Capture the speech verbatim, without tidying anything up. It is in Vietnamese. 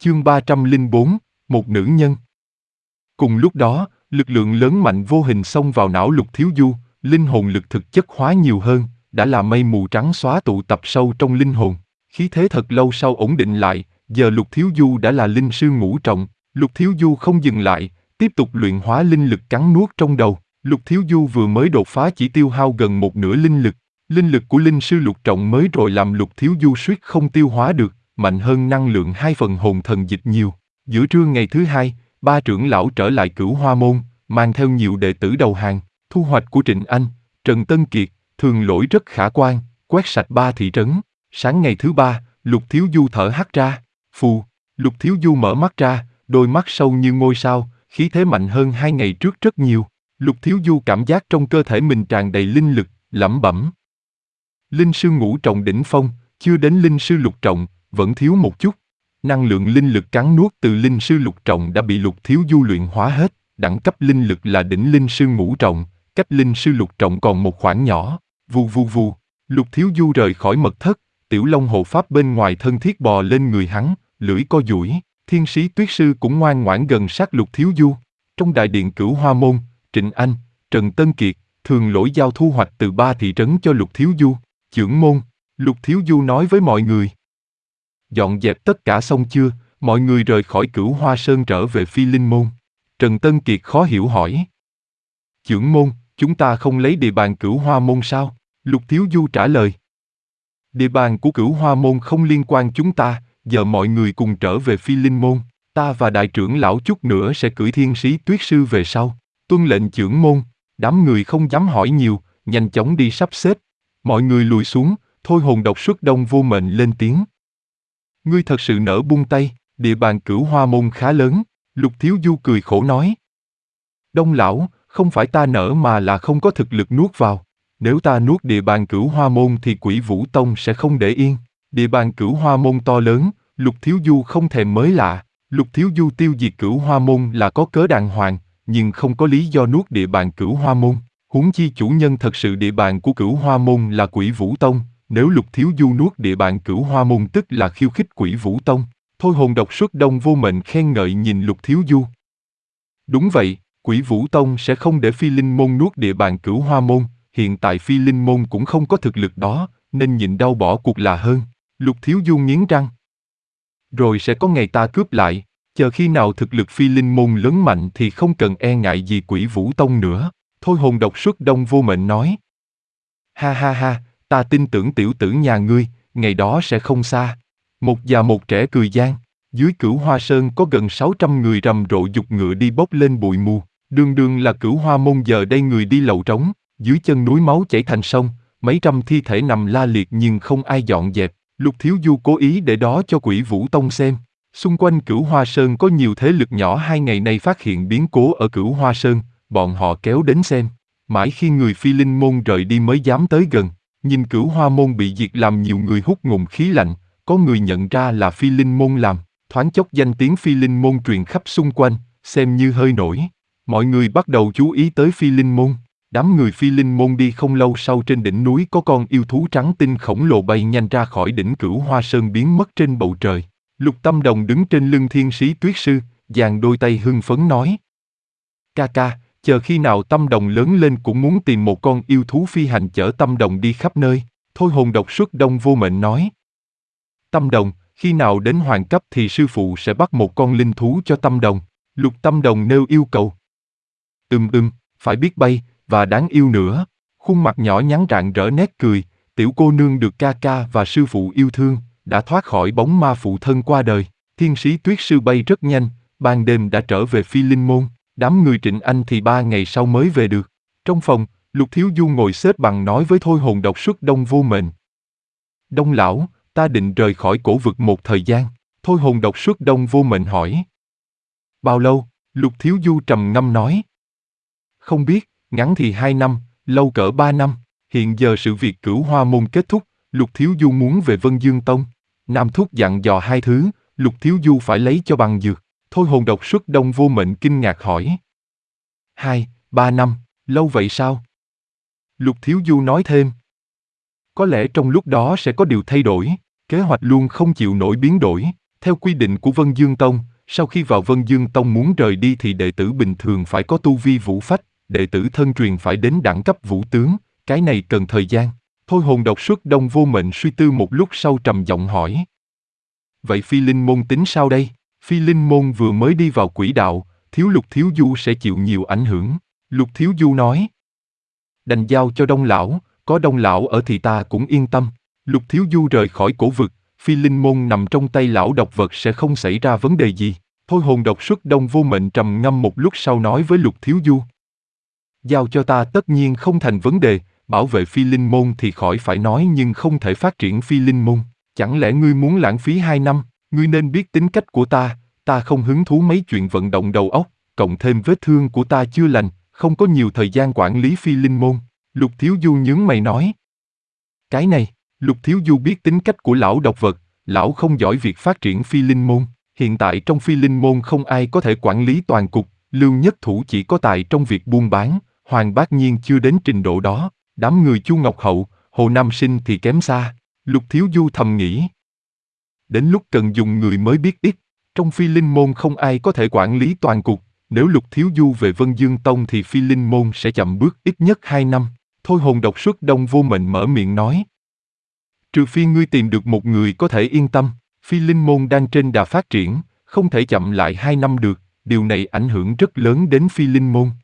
Chương ba trăm lẻ bốn, một nữ nhân. Cùng lúc đó, lực lượng lớn mạnh vô hình xông vào não Lục Thiếu Du, linh hồn lực thực chất hóa nhiều hơn, đã là mây mù trắng xóa tụ tập sâu trong linh hồn. Khí thế thật lâu sau ổn định lại, giờ Lục Thiếu Du đã là linh sư ngũ trọng. Lục Thiếu Du không dừng lại, tiếp tục luyện hóa linh lực cắn nuốt trong đầu. Lục Thiếu Du vừa mới đột phá chỉ tiêu hao gần một nửa linh lực. Linh lực của linh sư lục trọng mới rồi làm Lục Thiếu Du suýt không tiêu hóa được, mạnh hơn năng lượng hai phần hồn thần dịch nhiều. Giữa trưa ngày thứ hai, ba trưởng lão trở lại Cửu Hoa Môn, mang theo nhiều đệ tử đầu hàng. Thu hoạch của Trịnh Anh, Trần Tân Kiệt, Thường Lỗi rất khả quan, quét sạch ba thị trấn. Sáng ngày thứ ba, Lục Thiếu Du thở hắt ra. Phù, Lục Thiếu Du mở mắt ra, đôi mắt sâu như ngôi sao, khí thế mạnh hơn hai ngày trước rất nhiều. Lục Thiếu Du cảm giác trong cơ thể mình tràn đầy linh lực, lẩm bẩm. Linh sư ngũ trọng đỉnh phong, chưa đến linh sư lục trọng, vẫn thiếu một chút. Năng lượng linh lực cắn nuốt từ linh sư lục trọng đã bị Lục Thiếu Du luyện hóa hết, đẳng cấp linh lực là đỉnh linh sư ngũ trọng, cách linh sư lục trọng còn một khoảng nhỏ. Vù vù vù, Lục Thiếu Du rời khỏi mật thất, tiểu long hộ pháp bên ngoài thân thiết bò lên người hắn, lưỡi co duỗi. Thiên sĩ tuyết sư cũng ngoan ngoãn gần sát Lục Thiếu Du. Trong đại điện Cửu Hoa Môn, Trịnh Anh, Trần Tân Kiệt, Thường Lỗi giao thu hoạch từ ba thị trấn cho Lục Thiếu Du. Chưởng môn, Lục Thiếu Du nói với mọi người. Dọn dẹp tất cả xong chưa, mọi người rời khỏi Cửu Hoa Sơn trở về Phi Linh Môn. Trần Tân Kiệt khó hiểu hỏi. Chưởng môn, chúng ta không lấy địa bàn Cửu Hoa Môn sao? Lục Thiếu Du trả lời. Địa bàn của Cửu Hoa Môn không liên quan chúng ta, giờ mọi người cùng trở về Phi Linh Môn. Ta và đại trưởng lão chút nữa sẽ cưỡi thiên sĩ tuyết sư về sau. Tuân lệnh chưởng môn, đám người không dám hỏi nhiều, nhanh chóng đi sắp xếp. Mọi người lùi xuống, Thôi Hồn Độc Xuất Đông Vô Mệnh lên tiếng. Ngươi thật sự nỡ buông tay, địa bàn Cửu Hoa Môn khá lớn. Lục Thiếu Du cười khổ nói. Đông lão, không phải ta nỡ mà là không có thực lực nuốt vào. Nếu ta nuốt địa bàn Cửu Hoa Môn thì Quỷ Vũ Tông sẽ không để yên. Địa bàn Cửu Hoa Môn to lớn, Lục Thiếu Du không thèm mới lạ. Lục Thiếu Du tiêu diệt Cửu Hoa Môn là có cớ đàng hoàng, nhưng không có lý do nuốt địa bàn Cửu Hoa Môn. Huống chi chủ nhân thật sự địa bàn của Cửu Hoa Môn là Quỷ Vũ Tông, nếu Lục Thiếu Du nuốt địa bàn Cửu Hoa Môn tức là khiêu khích Quỷ Vũ Tông. Thôi Hồn Độc Xuất Đông Vô Mệnh khen ngợi nhìn Lục Thiếu Du. Đúng vậy, Quỷ Vũ Tông sẽ không để Phi Linh Môn nuốt địa bàn Cửu Hoa Môn, hiện tại Phi Linh Môn cũng không có thực lực đó, nên nhịn đau bỏ cuộc là hơn. Lục Thiếu Du nghiến răng. Rồi sẽ có ngày ta cướp lại, chờ khi nào thực lực Phi Linh Môn lớn mạnh thì không cần e ngại gì Quỷ Vũ Tông nữa. Thôi Hồn Độc Xuất Đông Vô Mệnh nói. Ha ha ha, ta tin tưởng tiểu tử nhà ngươi, ngày đó sẽ không xa. Một già một trẻ cười gian. Dưới Cửu Hoa Sơn có gần sáu trăm người rầm rộ giục ngựa đi bốc lên bụi mù. Đường đường là Cửu Hoa Môn giờ đây người đi lầu trống. Dưới chân núi máu chảy thành sông, mấy trăm thi thể nằm la liệt nhưng không ai dọn dẹp. Lục Thiếu Du cố ý để đó cho Quỷ Vũ Tông xem. Xung quanh Cửu Hoa Sơn có nhiều thế lực nhỏ hai ngày nay phát hiện biến cố ở Cửu Hoa Sơn, bọn họ kéo đến xem. Mãi khi người Phi Linh Môn rời đi mới dám tới gần. Nhìn Cửu Hoa Môn bị diệt làm nhiều người hút ngụm khí lạnh, có người nhận ra là Phi Linh Môn làm. Thoáng chốc danh tiếng Phi Linh Môn truyền khắp xung quanh, xem như hơi nổi. Mọi người bắt đầu chú ý tới Phi Linh Môn. Đám người Phi Linh Môn đi không lâu sau trên đỉnh núi có con yêu thú trắng tinh khổng lồ bay nhanh ra khỏi đỉnh Cửu Hoa Sơn biến mất trên bầu trời. Lục Tâm Đồng đứng trên lưng thiên sĩ tuyết sư, dang đôi tay hưng phấn nói. Ca ca, chờ khi nào Tâm Đồng lớn lên cũng muốn tìm một con yêu thú phi hành chở Tâm Đồng đi khắp nơi. Thôi Hồn Độc Xuất Đông Vô Mệnh nói. Tâm Đồng, khi nào đến hoàng cấp thì sư phụ sẽ bắt một con linh thú cho Tâm Đồng. Lục Tâm Đồng nêu yêu cầu. Ừm ừm, phải biết bay, và đáng yêu nữa. Khuôn mặt nhỏ nhắn rạng rỡ nét cười, tiểu cô nương được ca ca và sư phụ yêu thương, đã thoát khỏi bóng ma phụ thân qua đời. Thiên sĩ tuyết sư bay rất nhanh, ban đêm đã trở về Phi Linh Môn. Đám người Trịnh Anh thì ba ngày sau mới về được. Trong phòng, Lục Thiếu Du ngồi xếp bằng nói với Thôi Hồn Độc Xuất Đông Vô Mệnh. Đông lão, ta định rời khỏi cổ vực một thời gian. Thôi Hồn Độc Xuất Đông Vô Mệnh hỏi. Bao lâu? Lục Thiếu Du trầm ngâm nói. Không biết, ngắn thì hai năm, lâu cỡ ba năm. Hiện giờ sự việc Cửu Hoa Môn kết thúc, Lục Thiếu Du muốn về Vân Dương Tông. Nam Thúc dặn dò hai thứ, Lục Thiếu Du phải lấy cho bằng dược. Thôi Hồn Độc Xuất Đông Vô Mệnh kinh ngạc hỏi. Hai, ba năm, lâu vậy sao? Lục Thiếu Du nói thêm. Có lẽ trong lúc đó sẽ có điều thay đổi, kế hoạch luôn không chịu nổi biến đổi. Theo quy định của Vân Dương Tông, sau khi vào Vân Dương Tông muốn rời đi thì đệ tử bình thường phải có tu vi vũ phách, đệ tử thân truyền phải đến đẳng cấp vũ tướng, cái này cần thời gian. Thôi Hồn độc xuất Đông Vô Mệnh suy tư một lúc sau trầm giọng hỏi. Vậy Phi Linh Môn tính sao đây? Phi Linh Môn vừa mới đi vào quỹ đạo, thiếu Lục Thiếu Du sẽ chịu nhiều ảnh hưởng. Lục Thiếu Du nói. Đành giao cho Đông Lão, có Đông Lão ở thì ta cũng yên tâm. Lục Thiếu Du rời khỏi cổ vực, Phi Linh Môn nằm trong tay lão độc vật sẽ không xảy ra vấn đề gì. Thôi Hồn độc xuất Đông Vô Mệnh trầm ngâm một lúc sau nói với Lục Thiếu Du. Giao cho ta tất nhiên không thành vấn đề, bảo vệ Phi Linh Môn thì khỏi phải nói nhưng không thể phát triển Phi Linh Môn. Chẳng lẽ ngươi muốn lãng phí hai năm, ngươi nên biết tính cách của ta, ta không hứng thú mấy chuyện vận động đầu óc, cộng thêm vết thương của ta chưa lành, không có nhiều thời gian quản lý Phi Linh Môn. Lục Thiếu Du nhướng mày nói. Cái này, Lục Thiếu Du biết tính cách của lão độc vật, lão không giỏi việc phát triển Phi Linh Môn. Hiện tại trong Phi Linh Môn không ai có thể quản lý toàn cục, Lưu Nhất Thủ chỉ có tài trong việc buôn bán, Hoàng Bác Nhiên chưa đến trình độ đó, đám người Chu Ngọc Hậu, Hồ Nam Sinh thì kém xa. Lục Thiếu Du thầm nghĩ. Đến lúc cần dùng người mới biết ít, trong Phi Linh Môn không ai có thể quản lý toàn cục, nếu Lục Thiếu Du về Vân Dương Tông thì Phi Linh Môn sẽ chậm bước ít nhất hai năm. Thôi Hồn độc xuất Đông Vô Mệnh mở miệng nói. Trừ phi ngươi tìm được một người có thể yên tâm, Phi Linh Môn đang trên đà phát triển, không thể chậm lại hai năm được, điều này ảnh hưởng rất lớn đến Phi Linh Môn.